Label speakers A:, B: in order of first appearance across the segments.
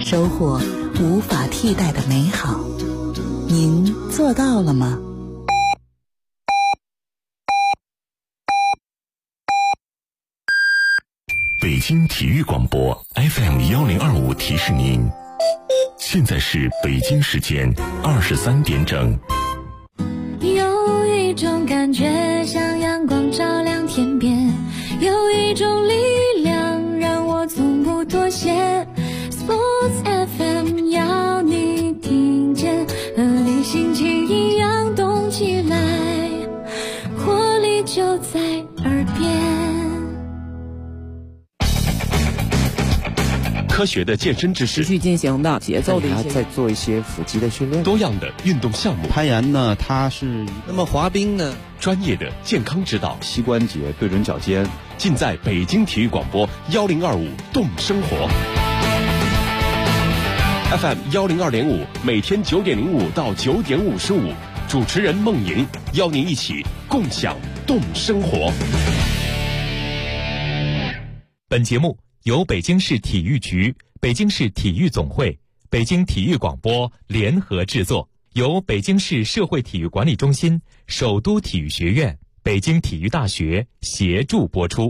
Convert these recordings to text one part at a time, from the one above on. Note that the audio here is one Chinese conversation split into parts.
A: 收获无法替代的美好。您做到了吗？
B: 北京体育广播 FM1025 提示您，现在是北京时间23点整。
C: 有一种感觉像阳光照亮天边，有一种力量让我从不妥协。 Sports FM 要你听见，和你心情一样动起来，活力就在耳边。
D: 科学的健身知识，
E: 持续进行的节奏的一些，
F: 再做一些腹肌的训练，
D: 多样的运动项目。
F: 攀岩呢，它是
G: 那么滑冰呢，
D: 专业的健康指导，
F: 膝关节对准脚尖，
D: 尽在北京体育广播1025动生活 FM 102.5，每天9点05到9点55，主持人孟莹邀您一起共享动生活。
H: 本节目由北京市体育局、北京市体育总会、北京体育广播联合制作，由北京市社会体育管理中心、首都体育学院、北京体育大学协助播出。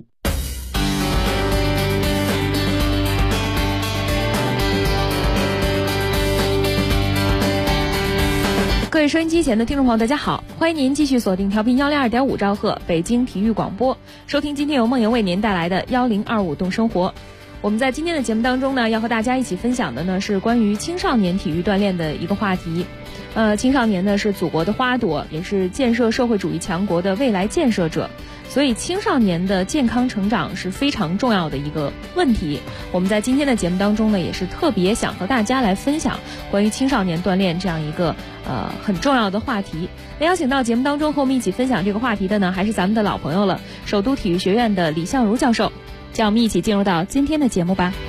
I: 各位收音机前的听众朋友，大家好，欢迎您继续锁定调频102.5兆赫北京体育广播，收听今天由梦莹为您带来的1025动生活。我们在今天的节目当中呢，要和大家一起分享的呢是关于青少年体育锻炼的一个话题。青少年呢是祖国的花朵，也是建设社会主义强国的未来建设者，所以青少年的健康成长是非常重要的一个问题。我们在今天的节目当中呢，也是特别想和大家来分享关于青少年锻炼这样一个很重要的话题。那邀请到节目当中和我们一起分享这个话题的呢，还是咱们的老朋友了，首都体育学院的李相如教授。让我们一起进入到今天的节目吧。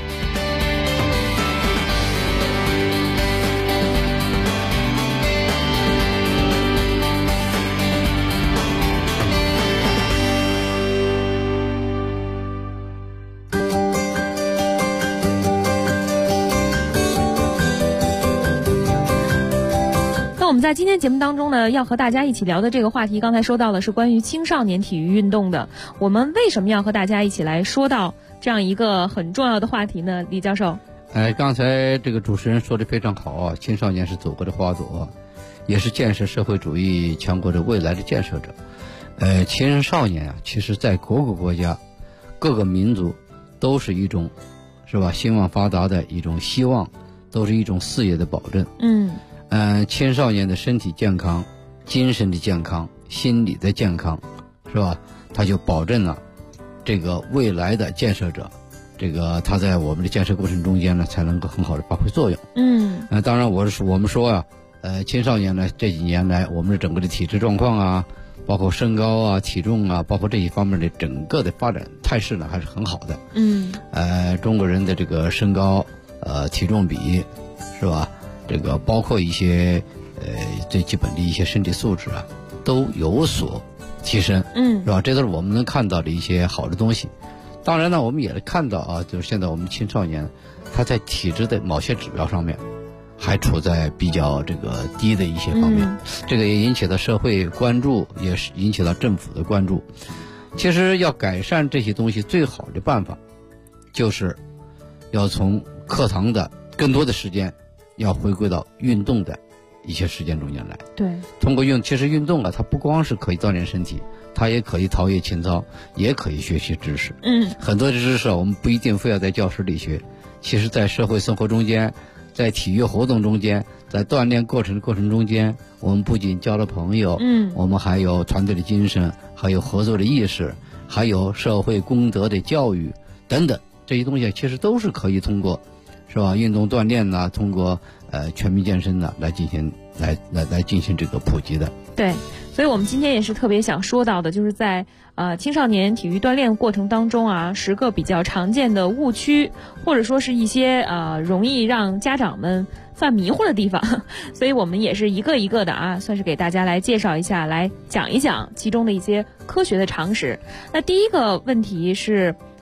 I: 我们在今天节目当中呢，要和大家一起聊的这个话题，刚才说到了是关于青少年体育运动的。我们为什么要和大家一起来说到这样一个很重要的话题呢？李教授，
G: 刚才这个主持人说的非常好啊，青少年是祖国的花朵，也是建设社会主义强国的未来的建设者。青少年啊，其实在各个国家、各个民族都是一种，是吧？兴旺发达的一种希望，都是一种事业的保证。青少年的身体健康、精神的健康、心理的健康，是吧？他就保证了这个未来的建设者，这个他在我们的建设过程中间呢，才能够很好的发挥作用。当然我们说啊，青少年呢这几年来，我们的整个的体质状况啊，包括身高啊、体重啊，包括这一方面的整个的发展态势呢，还是很好的。中国人的这个身高、体重比，是吧？这个包括一些最基本的一些身体素质啊，都有所提升，是吧？这都是我们能看到的一些好的东西。当然呢，我们也看到啊，就是现在我们青少年他在体质的某些指标上面还处在比较这个低的一些方面，这个也引起了社会关注，也是引起了政府的关注。其实要改善这些东西，最好的办法就是要从课堂的更多的时间要回归到运动的一些时间中间来。
I: 对，
G: 通过其实运动啊，它不光是可以锻炼身体，它也可以陶冶情操，也可以学习知识。很多的知识我们不一定非要在教室里学，其实在社会生活中间，在体育活动中间，在锻炼过程中间，我们不仅交了朋友，我们还有团队的精神，还有合作的意识，还有社会公德的教育等等，这些东西其实都是可以通过，是吧？运动锻炼呢，通过全民健身呢来进行这个普及的。
I: 对，所以我们今天也是特别想说到的，就是在青少年体育锻炼过程当中啊，10个比较常见的误区，或者说是一些容易让家长们犯迷糊的地方，所以我们也是一个一个的啊，算是给大家来介绍一下，来讲一讲其中的一些科学的常识。那第一个问题是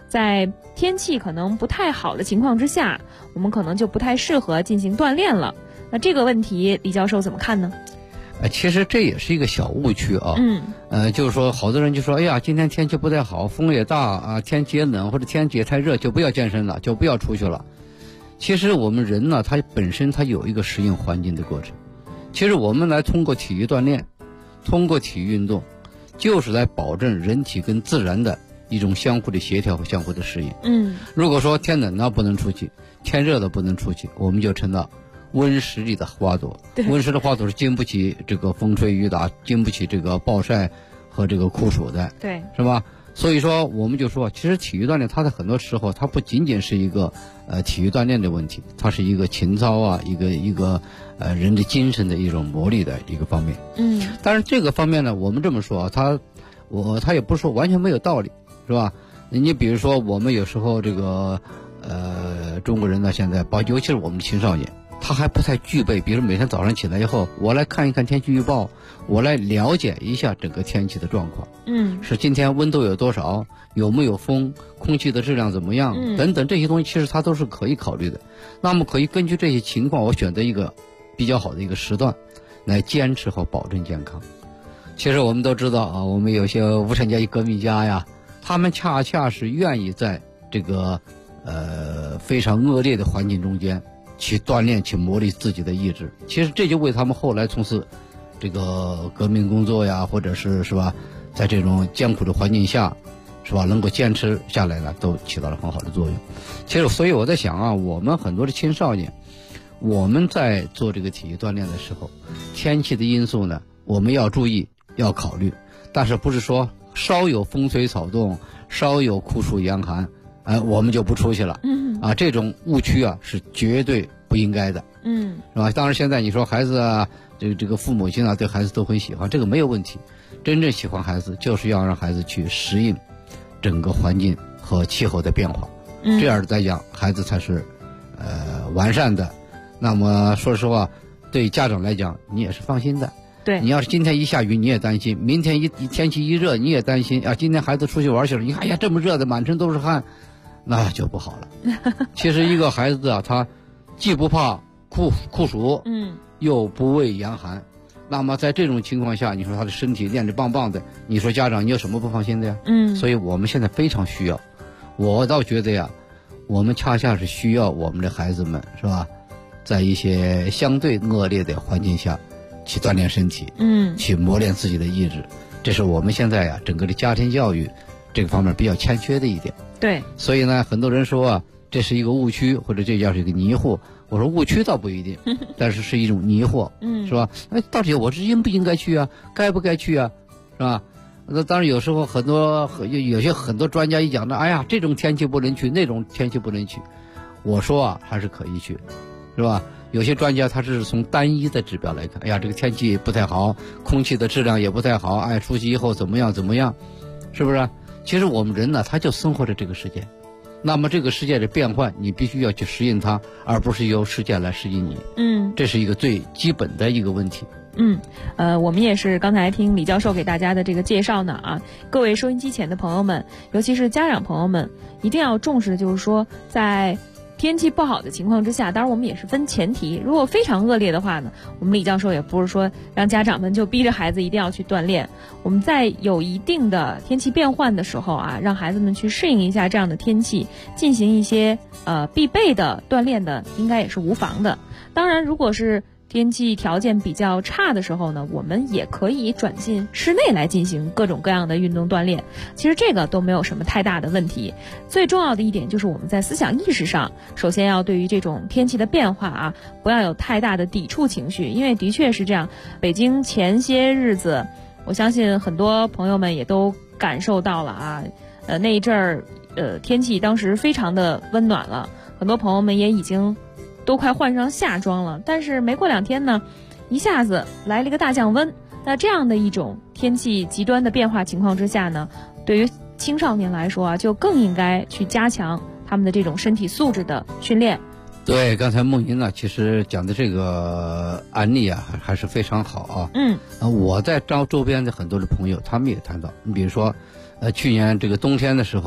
I: 在天气可能不太好的情况之下，我们可能就不太适合进行锻炼了。那这个问题，李教授怎么看呢？
G: 其实这也是一个小误区啊。就是说，好多人就说，哎呀，今天天气不太好，风也大啊，天气也冷，或者天气也太热，就不要健身了，就不要出去了。其实我们人呢，他本身他有一个适应环境的过程。其实我们来通过体育锻炼，通过体育运动，就是来保证人体跟自然的一种相互的协调和相互的适应。如果说天冷了不能出去，天热了不能出去，我们就成了温室里的花朵。温室的花朵是经不起这个风吹雨打，经不起这个暴晒和这个酷暑的，
I: 对，
G: 是吧？所以说我们就说，其实体育锻炼它在很多时候它不仅仅是一个体育锻炼的问题，它是一个情操啊，一个人的精神的一种磨砺的一个方面。但是这个方面呢，我们这么说啊，它也不是说完全没有道理，是吧？你比如说我们有时候这个中国人呢，现在尤其是我们的青少年，他还不太具备，比如每天早上起来以后，我来看一看天气预报，我来了解一下整个天气的状况。是今天温度有多少，有没有风，空气的质量怎么样，等等这些东西，其实它都是可以考虑的。那么可以根据这些情况，我选择一个比较好的一个时段，来坚持和保证健康。其实我们都知道啊，我们有些无产阶级革命家呀，他们恰恰是愿意在这个非常恶劣的环境中间去锻炼，去磨砺自己的意志。其实这就为他们后来从事这个革命工作呀，或者是吧，在这种艰苦的环境下，是吧，能够坚持下来呢，都起到了很好的作用。其实所以我在想啊，我们很多的青少年，我们在做这个体育锻炼的时候，天气的因素呢，我们要注意要考虑，但是不是说稍有风吹草动，稍有酷暑严寒，我们就不出去了。这种误区啊是绝对不应该的。是吧？当然现在你说孩子啊，这个父母亲啊，对孩子都很喜欢，这个没有问题。真正喜欢孩子，就是要让孩子去适应整个环境和气候的变化。这样来讲，孩子才是完善的。那么说实话，对家长来讲，你也是放心的。
I: 对，
G: 你要是今天一下雨你也担心，明天天气一热你也担心啊。今天孩子出去玩去了，你看哎呀这么热的满身都是汗，那就不好了。其实一个孩子啊，他既不怕酷暑，又不畏严寒。那么在这种情况下，你说他的身体练得棒棒的，你说家长你有什么不放心的呀？所以我们现在非常需要，我倒觉得呀，我们恰恰是需要我们的孩子们，是吧，在一些相对恶劣的环境下去锻炼身体，去磨练自己的意志。这是我们现在呀整个的家庭教育这个方面比较欠缺的一点。
I: 对，
G: 所以呢，很多人说啊，这是一个误区，或者这叫是一个迷惑。我说误区倒不一定，但是是一种迷惑，是吧？到底我是应不应该去啊？该不该去啊？是吧？那当然有时候有些很多专家一讲的，哎呀，这种天气不能去，那种天气不能去。我说啊，还是可以去，是吧？有些专家他是从单一的指标来看，哎呀，这个天气不太好，空气的质量也不太好，哎，出去以后怎么样，是不是？其实我们人呢，他就生活在这个世界。那么这个世界的变换，你必须要去适应它，而不是由世界来适应你。这是一个最基本的一个问题。
I: 我们也是刚才听李教授给大家的这个介绍呢啊，各位收音机前的朋友们，尤其是家长朋友们，一定要重视的就是说，在天气不好的情况之下，当然我们也是分前提，如果非常恶劣的话呢，我们李教授也不是说让家长们就逼着孩子一定要去锻炼，我们在有一定的天气变换的时候啊，让孩子们去适应一下这样的天气，进行一些必备的锻炼的，应该也是无妨的。当然如果是天气条件比较差的时候呢，我们也可以转进室内来进行各种各样的运动锻炼，其实这个都没有什么太大的问题。最重要的一点就是我们在思想意识上，首先要对于这种天气的变化啊，不要有太大的抵触情绪，因为的确是这样，北京前些日子我相信很多朋友们也都感受到了啊，那一阵儿天气当时非常的温暖了，很多朋友们也已经都快换上夏装了，但是没过2天呢，一下子来了一个大降温。那这样的一种天气极端的变化情况之下呢，对于青少年来说啊，就更应该去加强他们的这种身体素质的训练。
G: 对，刚才梦莹呢，其实讲的这个案例啊，还是非常好啊。我在周边的很多的朋友，他们也谈到，你比如说，去年这个冬天的时候，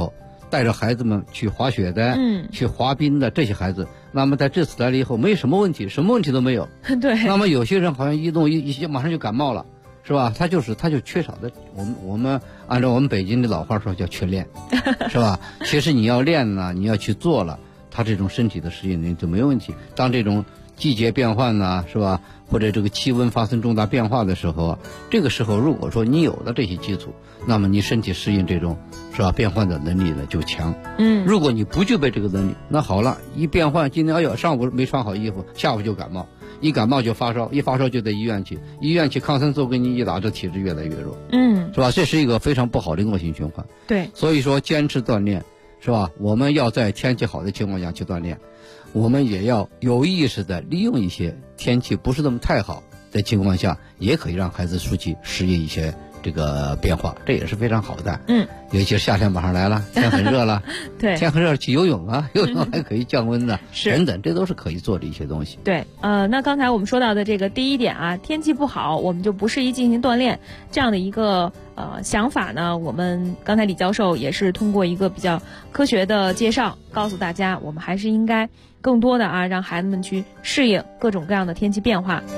G: 带着孩子们去滑雪的，去滑冰的这些孩子，那么在这次来了以后没什么问题，什么问题都没有。
I: 对。
G: 那么有些人好像一动一马上就感冒了，是吧？他就缺少的，我们按照我们北京的老话说叫缺练，是吧？其实你要练呢，你要去做了，他这种身体的适应能力就没有问题。当这种季节变换呢，是吧？或者这个气温发生重大变化的时候啊，这个时候如果说你有了这些基础，那么你身体适应这种是吧变换的能力呢就强。如果你不具备这个能力，那好了，一变换，今天上午没穿好衣服，下午就感冒，一感冒就发烧，一发烧就得医院去，医院去抗生素给你一打，这体质越来越弱，是吧？这是一个非常不好的恶性循环。
I: 对，
G: 所以说坚持锻炼，是吧？我们要在天气好的情况下去锻炼。我们也要有意识的利用一些天气不是那么太好的情况下，也可以让孩子出去适应一些这个变化，这也是非常好的。尤其是夏天马上来了，天很热了，
I: 对，
G: 天很热去游泳啊，游泳还可以降温的，等等，这都是可以做的一些东西。
I: 对，那刚才我们说到的这个第一点啊，天气不好，我们就不适宜进行锻炼，这样的一个想法呢，我们刚才李教授也是通过一个比较科学的介绍，告诉大家，我们还是应该更多的让孩子们去适应各种各样的天气变化。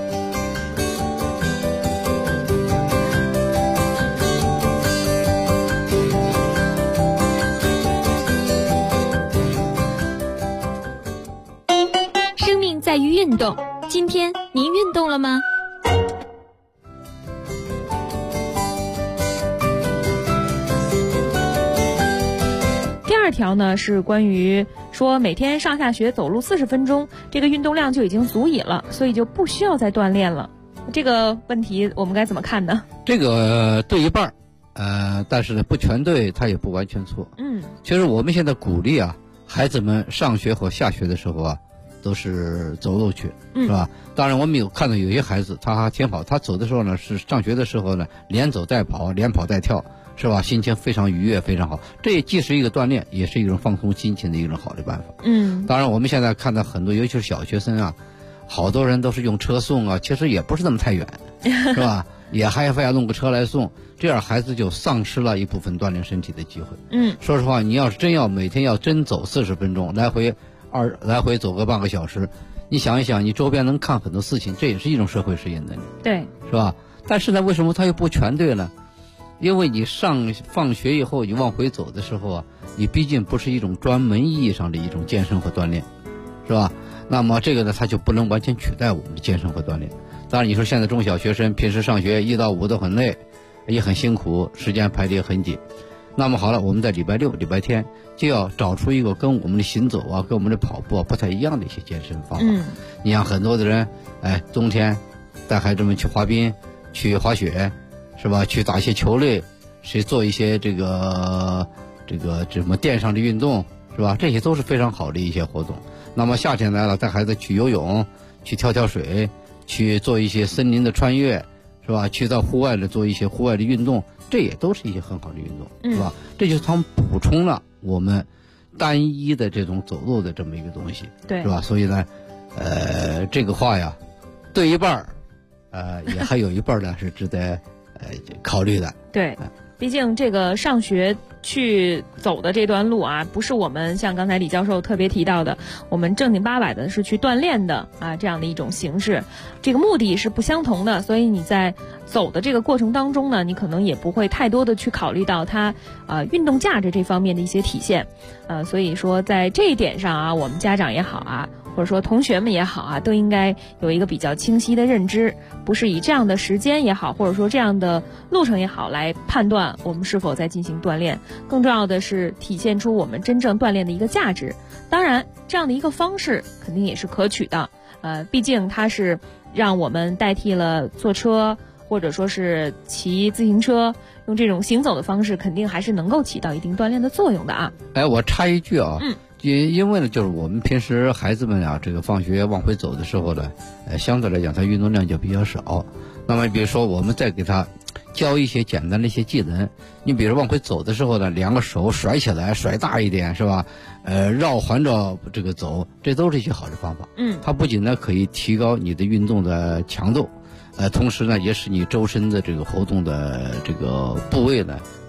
C: 生命在于运动，今天您运动了吗？
I: 第二条呢是关于说每天上下学走路40分钟，这个运动量就已经足以了，所以就不需要再锻炼了。这个问题我们该怎么看呢？
G: 这个对一半但是呢不全对，它也不完全错。其实我们现在鼓励孩子们上学和下学的时候都是走路去，是吧？当然我们有看到有些孩子他还挺好，他走的时候呢是上学的时候呢连走带跑，连跑带跳，是吧？心情非常愉悦，非常好。这也既是一个锻炼，也是一种放松心情的一种好的办法。当然我们现在看到很多，尤其是小学生好多人都是用车送其实也不是那么太远，是吧？也还非要弄个车来送，这样孩子就丧失了一部分锻炼身体的机会。说实话，你要是真每天要走40分钟，来回走个半个小时，你想一想，你周边能看很多事情，这也是一种社会适应能力，
I: 对，
G: 是吧？但是呢，为什么它又不全对呢？因为你放学以后你往回走的时候你毕竟不是一种专门意义上的一种健身和锻炼，是吧？那么这个呢，它就不能完全取代我们的健身和锻炼。当然你说现在中小学生平时上学1到5都很累，也很辛苦，时间排得也很紧。那么好了，我们在礼拜六、礼拜天就要找出一个跟我们的行走跟我们的跑步不太一样的一些健身方法。你像很多的人，冬天带孩子们去滑冰、去滑雪，是吧？去打一些球类，去做一些这个什么垫上的运动，是吧？这些都是非常好的一些活动。那么夏天来了，带孩子去游泳，去跳水，去做一些森林的穿越，是吧？去到户外的做一些户外的运动，这也都是一些很好的运动，是吧？这就是他们补充了我们单一的这种走路的这么一个东西，
I: 对，
G: 是吧？所以呢，这个话对一半也还有一半呢是值得考虑的。
I: 对，毕竟这个上学去走的这段路不是我们像刚才李教授特别提到的，我们正经八百的是去锻炼的这样的一种形式，这个目的是不相同的，所以你在走的这个过程当中呢，你可能也不会太多的去考虑到它运动价值这方面的一些体现，所以说在这一点上我们家长也好或者说同学们也好都应该有一个比较清晰的认知，不是以这样的时间也好，或者说这样的路程也好来判断我们是否在进行锻炼，更重要的是体现出我们真正锻炼的一个价值。当然这样的一个方式肯定也是可取的，毕竟它是让我们代替了坐车或者说是骑自行车，用这种行走的方式肯定还是能够起到一定锻炼的作用的
G: 我插一句因为呢，就是我们平时孩子们这个放学往回走的时候呢，相对来讲他运动量就比较少。那么比如说我们再给他教一些简单的一些技能，你比如往回走的时候呢，2个手甩起来，甩大一点，是吧？环绕这个走，这都是一些好的方法。它不仅呢可以提高你的运动的强度，同时呢也使你周身的这个活动的这个部位呢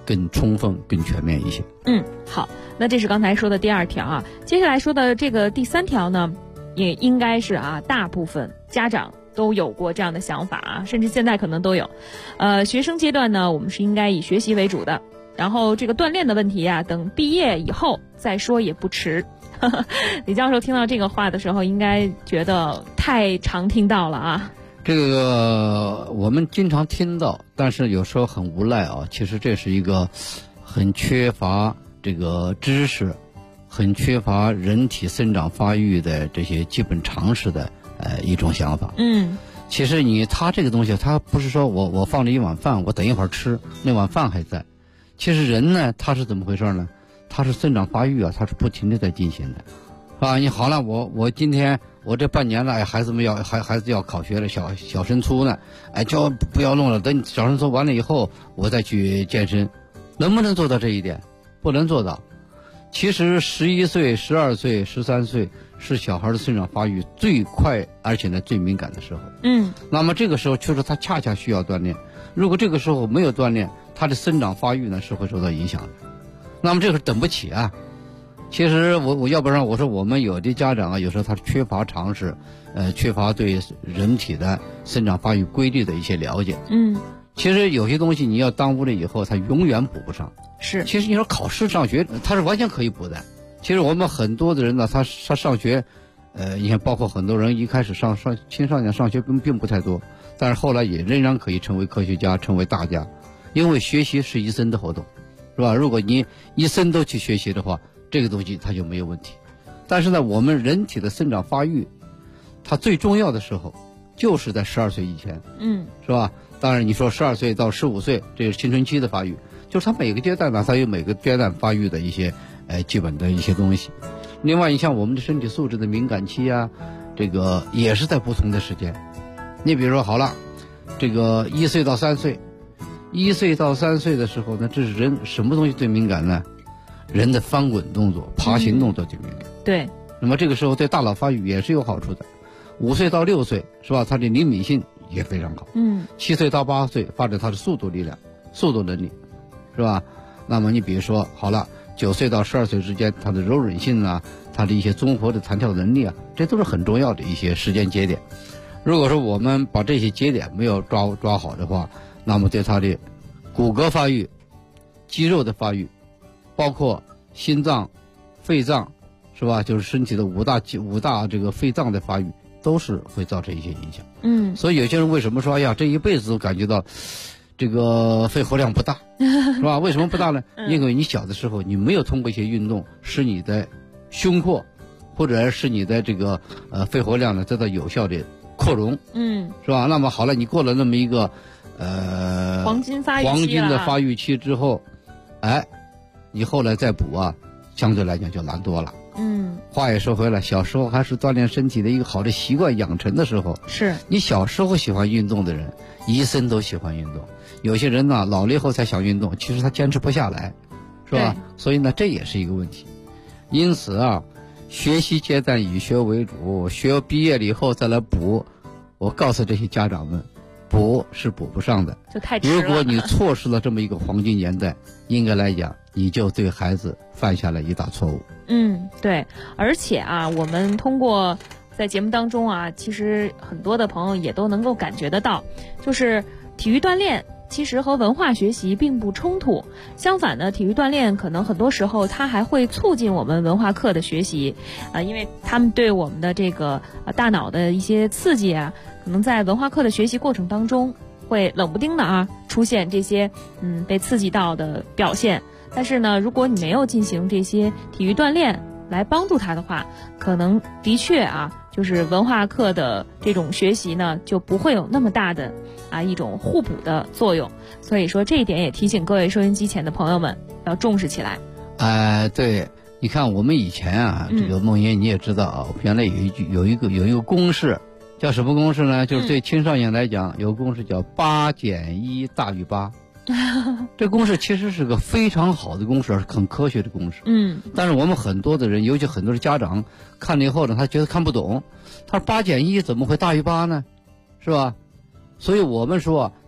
G: 更充分、更全面一些。
I: 好，那这是刚才说的第2条啊，接下来说的这个第3条呢，也应该是大部分家长都有过这样的想法啊，甚至现在可能都有。学生阶段呢，我们是应该以学习为主的，然后这个锻炼的问题啊，等毕业以后再说也不迟。李教授听到这个话的时候，应该觉得太常听到了啊。
G: 这个我们经常听到，但是有时候很无奈啊。其实这是一个很缺乏这个知识，很缺乏人体生长发育的这些基本常识的一种想法。其实他这个东西，他不是说我放了一碗饭，我等一会儿吃，那碗饭还在。其实人呢，他是怎么回事呢？他是生长发育啊，他是不停的在进行的，啊，你好了，我今天我这半年了，孩子要考学了，小升初呢，就不要弄了，等小升初完了以后，我再去健身，能不能做到这一点？不能做到。其实11岁、12岁、13岁是小孩的生长发育最快而且呢最敏感的时候。那么这个时候确实他恰恰需要锻炼，如果这个时候没有锻炼，他的生长发育呢是会受到影响的。那么这个等不起啊。其实我要不然我说我们有的家长啊，有时候他缺乏常识，缺乏对人体的生长发育规律的一些了解。其实有些东西你要耽误了以后，他永远补不上。
I: 是。
G: 其实你说考试上学，他是完全可以补的。其实我们很多的人呢，他上学，你看包括很多人一开始青少年上学并不太多，但是后来也仍然可以成为科学家，成为大家，因为学习是一生的活动，是吧？如果你一生都去学习的话，这个东西它就没有问题。但是呢，我们人体的生长发育，它最重要的时候就是在12岁以前，是吧？当然你说12岁到15岁，这是青春期的发育，就是它每个阶段呢，它有每个阶段发育的一些基本的一些东西。另外，你像我们的身体素质的敏感期啊，这个也是在不同的时间。你比如说好了，这个1岁到3岁，1岁到3岁的时候呢，这是人什么东西最敏感呢？人的翻滚动作、爬行动作最敏感。
I: 对。
G: 那么这个时候对大脑发育也是有好处的。5岁到6岁是吧？它的灵敏性也非常好。7岁到8岁发展它的速度力量、速度能力，是吧？那么你比如说好了，9岁到12岁之间，它的柔韧性啊，它的一些综合的弹跳能力啊，这都是很重要的一些时间节点。如果说我们把这些节点没有抓好的话，那么对它的骨骼发育、肌肉的发育，包括心脏、肺脏，是吧？就是身体的五大这个肺脏的发育，都是会造成一些影响。所以有些人为什么说，哎呀，这一辈子都感觉到这个肺活量不大，是吧？为什么不大呢？因为你小的时候你没有通过一些运动使你的胸廓或者是你的这个肺活量呢得到有效的扩容，是吧？那么好了，你过了那么一个
I: 黄金
G: 的发育期之后，你后来再补啊，相对来讲就难多了。话也说回来，小时候还是锻炼身体的一个好的习惯养成的时候，
I: 是
G: 你小时候喜欢运动的人，一生都喜欢运动。有些人呢，老了以后才想运动，其实他坚持不下来，是吧？所以呢，这也是一个问题。因此啊，学习阶段以学为主，学毕业了以后再来补，我告诉这些家长们，补是补不上的，
I: 就太迟了。
G: 如果你错失了这么一个黄金年代，应该来讲，你就对孩子犯下了一大错误。
I: 对，而且啊，我们通过在节目当中啊，其实很多的朋友也都能够感觉得到，就是体育锻炼其实和文化学习并不冲突，相反呢，体育锻炼可能很多时候它还会促进我们文化课的学习因为他们对我们的这个大脑的一些刺激啊，可能在文化课的学习过程当中会冷不丁的出现这些被刺激到的表现。但是呢，如果你没有进行这些体育锻炼来帮助他的话，可能的确就是文化课的这种学习呢，就不会有那么大的一种互补的作用。所以说这一点也提醒各位收音机前的朋友们要重视起来。
G: 对，你看我们以前这个梦爷你也知道原来有一个公式，叫什么公式呢？就是对青少年来讲，有个公式叫8减1大于8。这公式其实是个非常好的公式，很科学的公式。但是我们很多的人，尤其很多的家长看了以后呢，他觉得看不懂。他说8减1怎么会大于8呢？是吧？所以我们说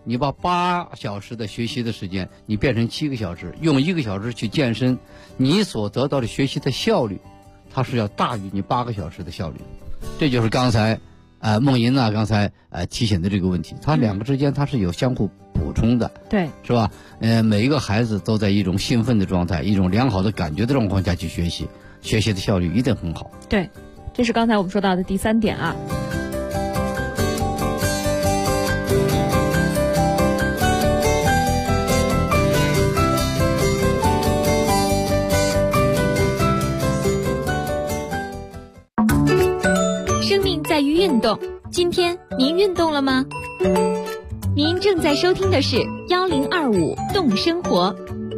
G: 你把8小时的学习的时间你变成7个小时，用1个小时去健身，你所得到的学习的效率，它是要大于你8个小时的效率。这就是刚才梦莹呢刚才提醒的这个问题，它两个之间它是有相互补充的，
I: 对，
G: 是吧？每一个孩子都在一种兴奋的状态，一种良好的感觉的状况下去学习，学习的效率一定很好。
I: 对，这是刚才我们说到的第3点啊。
C: 生命在于运动，今天您运动了吗？您正在收听的是1025动生活。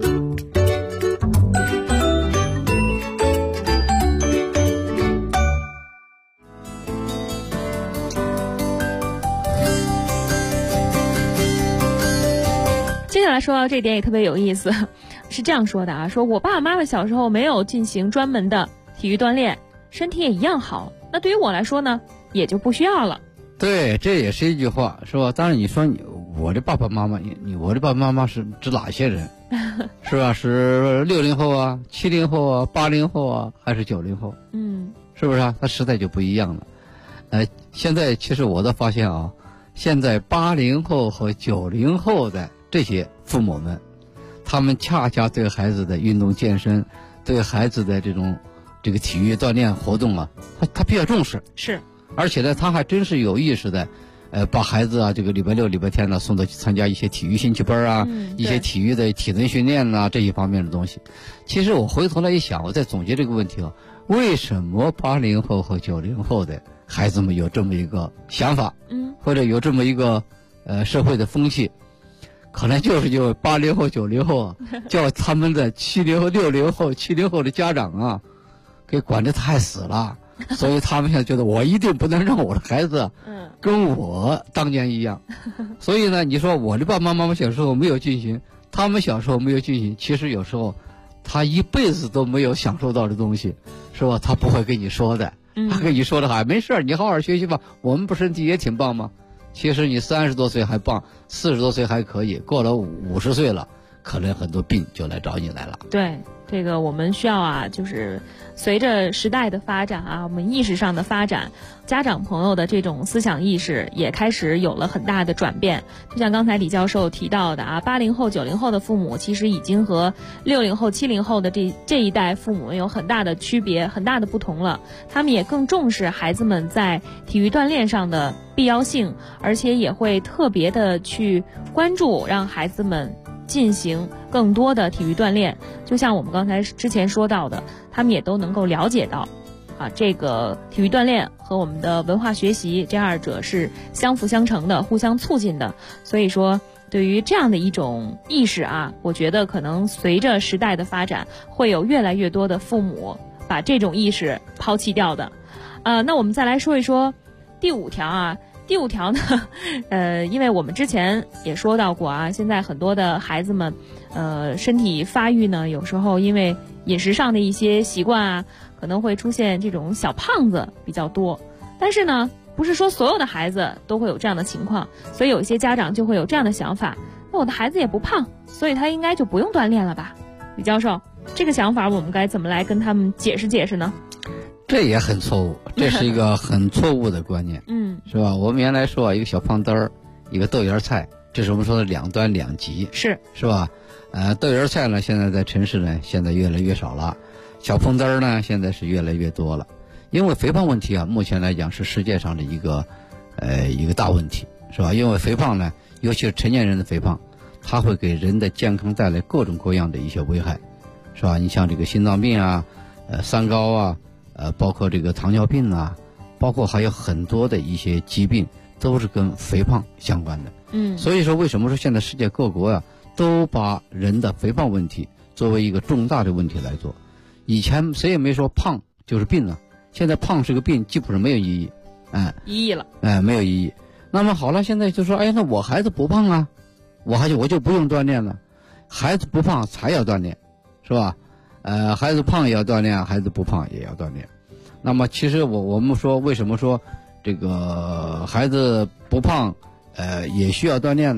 I: 接下来说到这点也特别有意思，是这样说的啊，说我爸爸妈妈小时候没有进行专门的体育锻炼，身体也一样好，那对于我来说呢，也就不需要了。
G: 对，这也是一句话，是吧？当然你说我的爸爸妈妈，我的爸爸妈妈是指哪些人？是吧？是60后啊、70后啊、80后啊，还是90后？是不是啊？他时代就不一样了。现在其实我倒发现啊，现在80后和90后的这些父母们，他们恰恰对孩子的运动健身，对孩子的这个体育锻炼活动啊，他比较重视。
I: 是。
G: 而且呢，他还真是有意识的，把孩子啊，这个礼拜6、礼拜天呢，送到去参加一些体育兴趣班啊，一些体育的体能训练啊，这一方面的东西。其实我回头来一想，我在总结这个问题啊，为什么80后和90后的孩子们有这么一个想法，或者有这么一个社会的风气，可能就是因为80后、90后啊，叫他们的70后、60后、70后的家长啊，给管得太死了。所以他们现在觉得我一定不能让我的孩子跟我当年一样。所以呢，你说我的爸爸妈妈小时候没有进行，他们小时候没有进行，其实有时候他一辈子都没有享受到的东西，是吧？他不会跟你说的，他跟你说的还没事，你好好学习吧，我们不身体也挺棒吗？其实你30多岁还棒，40多岁还可以，过了50岁了，可能很多病就来找你来了。
I: 对，这个我们需要啊，就是随着时代的发展啊，我们意识上的发展，家长朋友的这种思想意识也开始有了很大的转变。就像刚才李教授提到的啊，80后、90后的父母其实已经和60后、70后的这一代父母有很大的区别、很大的不同了。他们也更重视孩子们在体育锻炼上的必要性，而且也会特别的去关注让孩子们进行更多的体育锻炼。就像我们刚才之前说到的，他们也都能够了解到啊，这个体育锻炼和我们的文化学习这二者是相辅相成的，互相促进的。所以说对于这样的一种意识啊，我觉得可能随着时代的发展，会有越来越多的父母把这种意识抛弃掉的。那我们再来说一说第5条啊。第5条呢，因为我们之前也说到过啊，现在很多的孩子们，身体发育呢，有时候因为饮食上的一些习惯啊，可能会出现这种小胖子比较多。但是呢，不是说所有的孩子都会有这样的情况，所以有一些家长就会有这样的想法：那我的孩子也不胖，所以他应该就不用锻炼了吧？李教授，这个想法我们该怎么来跟他们解释解释呢？
G: 这也很错误，这是一个很错误的观念，是吧？我们原来说一个小胖墩儿，一个豆芽菜，这是我们说的两端两极，是吧？豆芽菜呢，现在在城市呢，现在越来越少了，小胖墩儿呢，现在是越来越多了。因为肥胖问题啊，目前来讲是世界上的一个大问题，是吧？因为肥胖呢，尤其是成年人的肥胖，它会给人的健康带来各种各样的一些危害，是吧？你像这个心脏病啊，三高啊。包括这个糖尿病啊，包括还有很多的一些疾病都是跟肥胖相关的。所以说为什么说现在世界各国都把人的肥胖问题作为一个重大的问题来做。以前谁也没说胖就是病了，现在胖是个病基本上没有意义，
I: 意义了，
G: 没有意义。那么好了，现在就说，那我孩子不胖啊，我就不用锻炼了，孩子不胖才要锻炼，是吧？孩子胖也要锻炼，孩子不胖也要锻炼。那么其实我们说，为什么说这个孩子不胖也需要锻炼呢？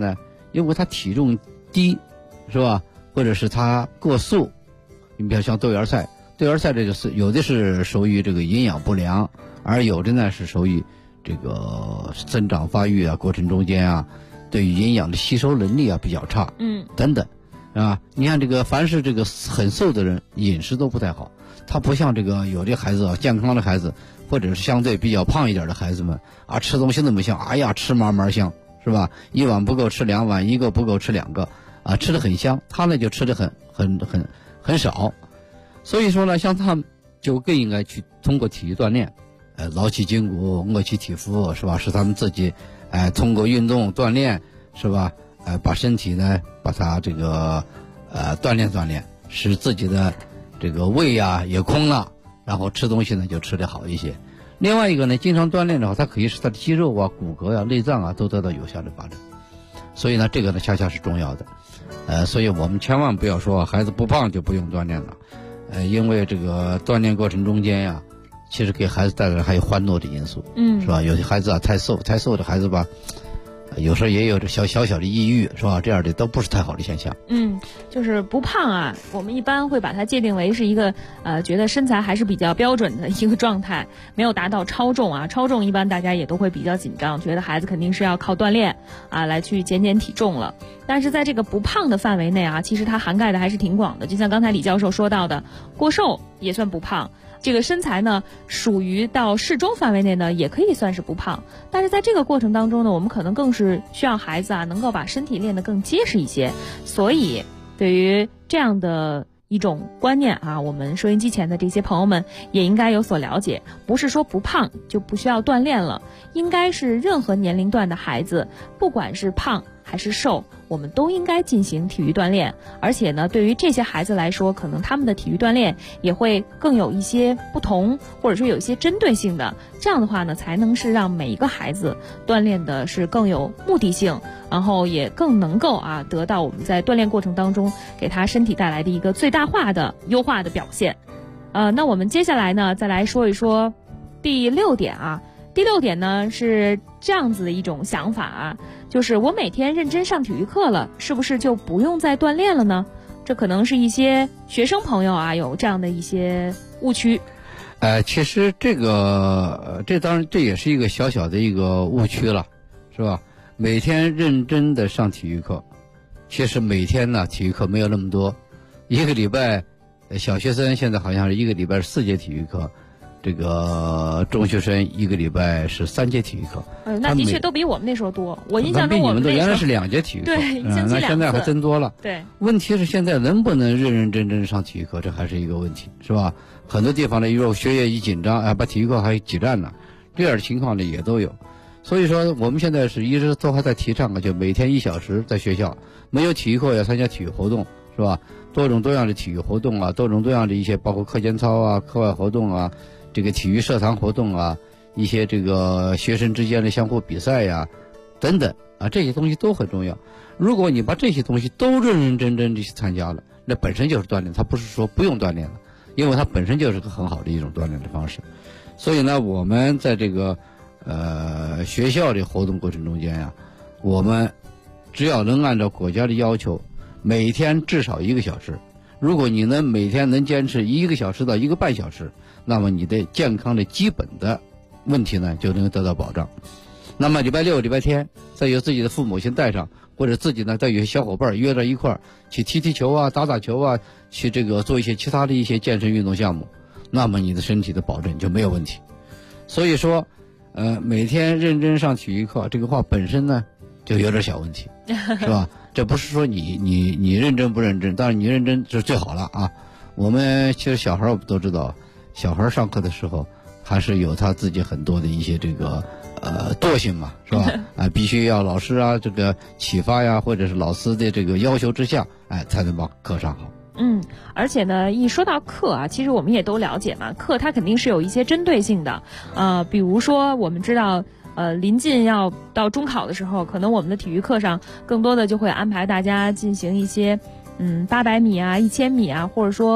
G: 因为他体重低，是吧？或者是他过素，你比如像豆芽菜这就是有的是属于这个营养不良，而有的呢是属于这个增长发育啊过程中间啊，对于营养的吸收能力啊比较差，等等，啊，你看这个凡是这个很瘦的人，饮食都不太好，他不像这个有的孩子啊，健康的孩子，或者是相对比较胖一点的孩子们啊，吃东西那么香，哎呀，吃嘛嘛香，是吧？一碗不够吃2碗，一个不够吃2个，啊，吃得很香，他呢就吃得很少。所以说呢，像他们就更应该去通过体育锻炼，劳其筋骨，饿其体肤，是吧？使他们自己，通过运动锻炼，是吧？把身体呢，把它这个，锻炼，使自己的这个胃啊也空了，然后吃东西呢就吃得好一些。另外一个呢，经常锻炼的话，它可以使他的肌肉啊、骨骼啊、内脏啊都得到有效的发展。所以呢，这个呢恰恰是重要的。所以我们千万不要说孩子不胖就不用锻炼了。因为这个锻炼过程中间呀，其实给孩子带来还有欢乐的因素，是吧？有些孩子啊太瘦的孩子吧，有时候也有小的抑郁，是吧？这样的都不是太好的现象。
I: 就是不胖啊，我们一般会把它界定为是一个觉得身材还是比较标准的一个状态，没有达到超重啊。超重一般大家也都会比较紧张，觉得孩子肯定是要靠锻炼啊来去减体重了。但是在这个不胖的范围内啊，其实它涵盖的还是挺广的。就像刚才李教授说到的，过瘦也算不胖。这个身材呢，属于到适中范围内呢，也可以算是不胖。但是在这个过程当中呢，我们可能更是需要孩子啊，能够把身体练得更结实一些。所以，对于这样的一种观念啊，我们收音机前的这些朋友们也应该有所了解。不是说不胖就不需要锻炼了，应该是任何年龄段的孩子，不管是胖还是瘦，我们都应该进行体育锻炼。而且呢，对于这些孩子来说，可能他们的体育锻炼也会更有一些不同，或者说有一些针对性的。这样的话呢，才能是让每一个孩子锻炼的是更有目的性，然后也更能够得到我们在锻炼过程当中给他身体带来的一个最大化的优化的表现。那我们接下来呢，再来说一说第6点啊。第6点呢是这样子的一种想法啊，就是我每天认真上体育课了，是不是就不用再锻炼了呢？这可能是一些学生朋友啊有这样的一些误区。
G: 其实这当然这也是一个小小的一个误区了，是吧？每天认真的上体育课，其实每天呢体育课没有那么多，一个礼拜，小学生现在好像是一个礼拜是4节体育课。这个中学生一个礼拜是3节体育课，
I: 那的确都比我们那时候多。我印象中我们
G: 都原来是2节体育课，
I: 对，那
G: 现在还增多了。
I: 对，
G: 问题是现在能不能认真上体育课，这还是一个问题，是吧？很多地方呢，如果学业一紧张，把体育课还挤占了，这样的情况呢也都有。所以说，我们现在是一直都还在提倡就每天1小时在学校没有体育课要参加体育活动，是吧？多种多样的体育活动啊，多种多样的一些包括课间操啊、课外活动啊。这个体育社团活动啊，一些这个学生之间的相互比赛呀，等等啊，这些东西都很重要。如果你把这些东西都认真的去参加了，那本身就是锻炼，它不是说不用锻炼了，因为它本身就是个很好的一种锻炼的方式。所以呢，我们在这个学校的活动过程中间呀，我们只要能按照国家的要求，每天至少1个小时。如果你每天能坚持1个小时到1个半小时，那么你的健康的基本的问题呢就能得到保障。那么礼拜6、礼拜天，再由自己的父母亲带上，或者自己呢再有些小伙伴约到一块儿去踢球啊、打球啊，去这个做一些其他的一些健身运动项目，那么你的身体的保证就没有问题。所以说，每天认真上体育课这个话本身呢就有点小问题，是吧？这不是说你认真不认真，当然你认真是最好了啊。我们其实小孩我们都知道，小孩上课的时候还是有他自己很多的一些这个惰性嘛，是吧？必须要老师啊这个启发呀，或者是老师的这个要求之下，才能把课上好。
I: 而且呢，一说到课啊，其实我们也都了解嘛，课它肯定是有一些针对性的，比如说我们知道。临近要到中考的时候，可能我们的体育课上更多的就会安排大家进行一些800米啊、1000米啊，或者说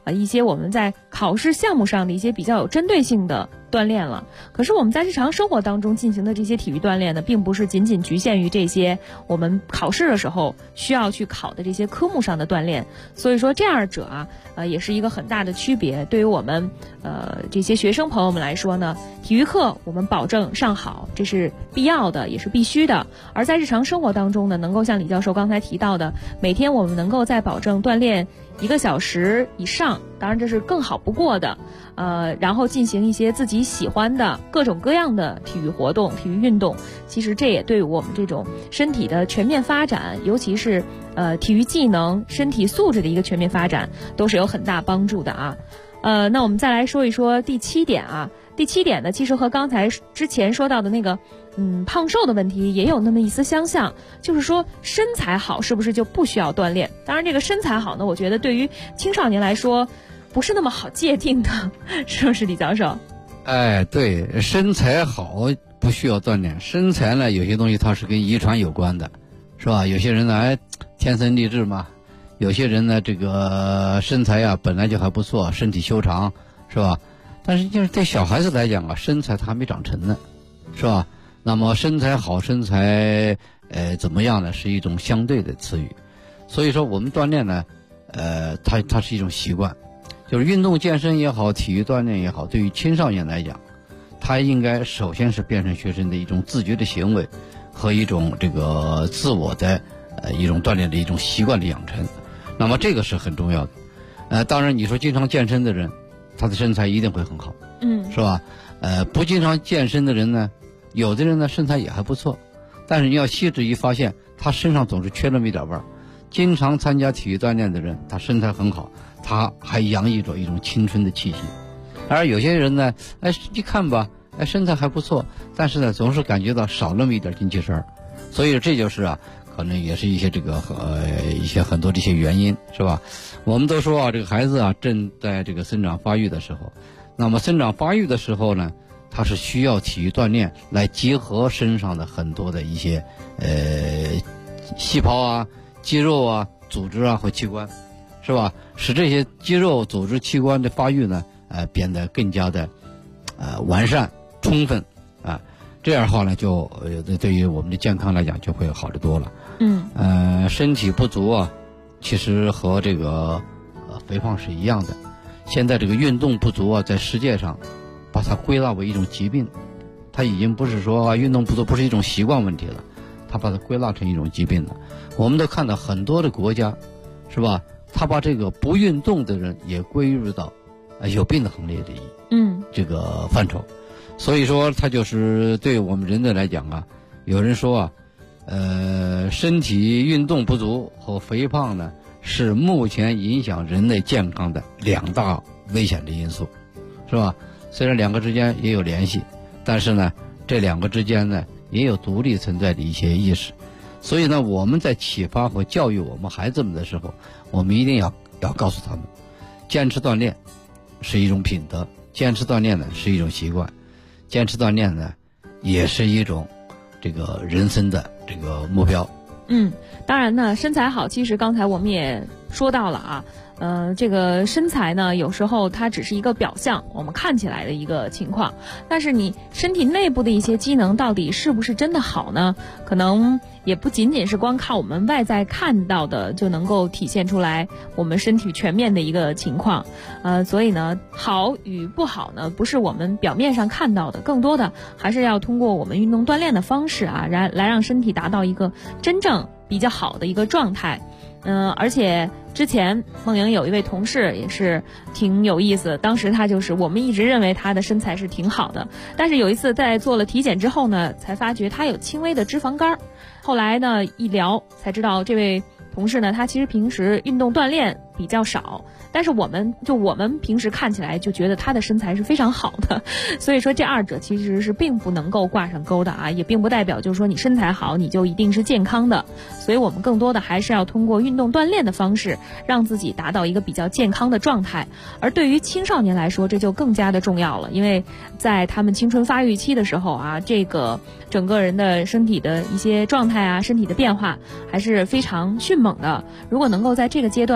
I: 一些我们在考试项目上的一些比较有针对性的锻炼了。可是我们在日常生活当中进行的这些体育锻炼呢，并不是仅仅局限于这些我们考试的时候需要去考的这些科目上的锻炼。所以说这二者也是一个很大的区别。对于我们这些学生朋友们来说呢，体育课我们保证上好，这是必要的，也是必须的。而在日常生活当中呢，能够像李教授刚才提到的，每天我们能够在保证锻炼1个小时以上，当然这是更好不过的，然后进行一些自己喜欢的各种各样的体育活动、体育运动。其实这也对于我们这种身体的全面发展，尤其是体育技能、身体素质的一个全面发展，都是有很大帮助的啊。那我们再来说一说第7点啊。第7点呢，其实和刚才之前说到的那个胖瘦的问题也有那么一丝相像，就是说身材好是不是就不需要锻炼？当然这个身材好呢，我觉得对于青少年来说不是那么好界定的，是不是李教授？
G: 对，身材好不需要锻炼。身材呢，有些东西它是跟遗传有关的，是吧？有些人呢天生丽质嘛，有些人呢这个身材本来就还不错，身体修长，是吧？但是就是对小孩子来讲身材他还没长成呢，是吧？那么身材好身材怎么样呢，是一种相对的词语。所以说我们锻炼呢它是一种习惯，就是运动健身也好，体育锻炼也好，对于青少年来讲，它应该首先是变成学生的一种自觉的行为和一种这个自我的一种锻炼的一种习惯的养成。那么这个是很重要的。当然你说经常健身的人，他的身材一定会很好，是吧？不经常健身的人呢，有的人呢身材也还不错，但是你要细致一发现，他身上总是缺那么一点味儿。经常参加体育锻炼的人，他身材很好，他还洋溢着一种青春的气息。而有些人呢，一看吧，身材还不错，但是呢，总是感觉到少那么一点精气神儿。所以这就是可能也是一些这个一些很多这些原因，是吧？我们都说这个孩子正在这个生长发育的时候，那么生长发育的时候呢，他是需要体育锻炼来结合身上的很多的一些细胞肌肉组织和器官，是吧？使这些肌肉组织器官的发育呢变得更加的完善充分这样的话呢，就对于我们的健康来讲就会好得多了。身体不足其实和这个肥胖是一样的。现在这个运动不足在世界上把它归纳为一种疾病，它已经不是说运动不足不是一种习惯问题了，它把它归纳成一种疾病了。我们都看到很多的国家，是吧？他把这个不运动的人也归入到有病的行列里，这个范畴。所以说，它就是对我们人类来讲有人说身体运动不足和肥胖呢，是目前影响人类健康的2大危险的因素，是吧？虽然2个之间也有联系，但是呢，这2个之间呢也有独立存在的一些意识。所以呢，我们在启发和教育我们孩子们的时候，我们一定要告诉他们，坚持锻炼是一种品德，坚持锻炼呢是一种习惯，坚持锻炼呢也是一种这个人生的这个目标。
I: 当然呢，身材好，其实刚才我们也说到了这个身材呢，有时候它只是一个表象，我们看起来的一个情况，但是你身体内部的一些机能到底是不是真的好呢？可能也不仅仅是光靠我们外在看到的就能够体现出来我们身体全面的一个情况。所以呢，好与不好呢，不是我们表面上看到的，更多的还是要通过我们运动锻炼的方式来让身体达到一个真正比较好的一个状态。而且之前梦莹有一位同事也是挺有意思，当时他就是我们一直认为他的身材是挺好的，但是有一次在做了体检之后呢，才发觉他有轻微的脂肪肝。后来呢一聊才知道，这位同事呢他其实平时运动锻炼比较少，但是我们平时看起来就觉得他的身材是非常好的。所以说这2者其实是并不能够挂上钩的也并不代表就是说你身材好你就一定是健康的。所以我们更多的还是要通过运动锻炼的方式让自己达到一个比较健康的状态。而对于青少年来说，这就更加的重要了，因为在他们青春发育期的时候这个整个人的身体的一些状态身体的变化还是非常迅猛的。如果能够在这个阶段呢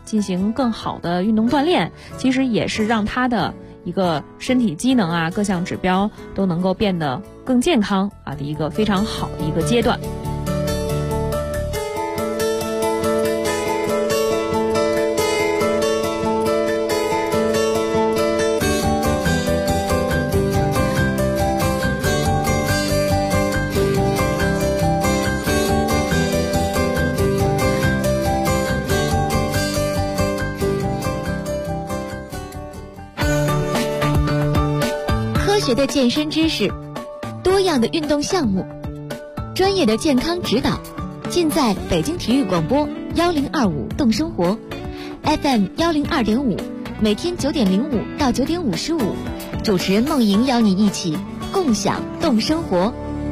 I: 进行更好的运动锻炼，其实也是让他的一个身体机能啊，各项指标都能够变得更健康啊的一个非常好的一个阶段。
C: 科学的健身知识，多样的运动项目，专业的健康指导，尽在北京体育广播1025动生活 FM 102.5，每天9点05到9点55，主持人梦莹邀你一起共享动生活。